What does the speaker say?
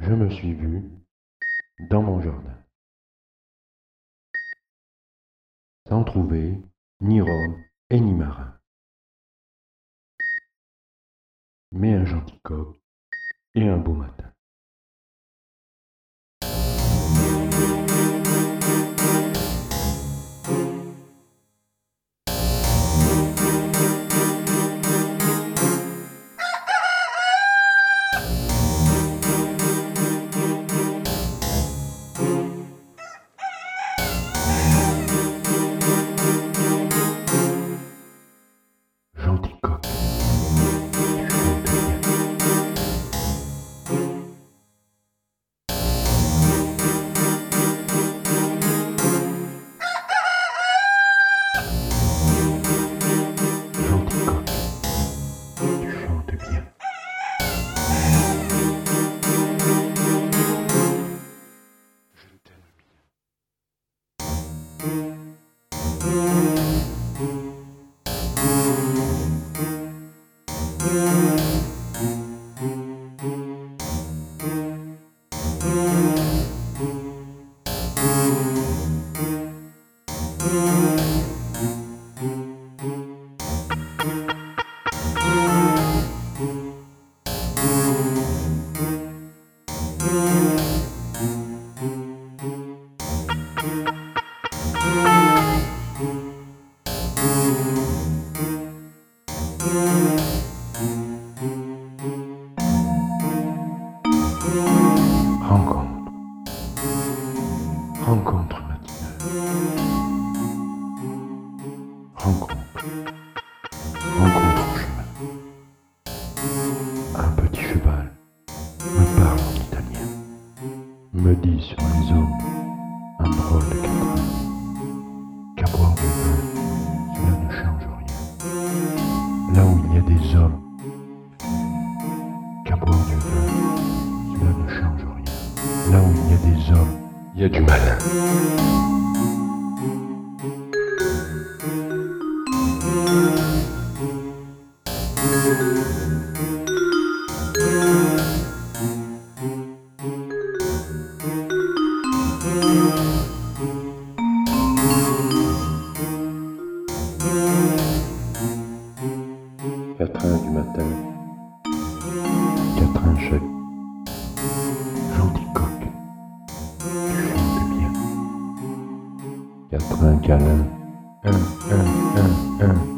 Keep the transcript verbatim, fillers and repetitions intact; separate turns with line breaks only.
Je me suis vu dans mon jardin, sans trouver ni Rome et ni marin, mais un gentil coq et un beau matin. Gentil coq, tu chantes bien. Gentil coq, tu chantes bien. Je t'aime Rencontre, rencontre matinale, rencontre, rencontre au chemin. Un petit cheval me parle en italien, me dit sur les hommes un drôle de quatrain, qu'à boire du vin, cela ne change rien. Là où il y a des hommes, qu'à boire du vin, cela ne change rien. Là où il y a des hommes, il y a du malin. Quatre heures du matin, Quatrain chèque, gentil coq, tu chantes bien. Quatrain câlin, un, un, un, un.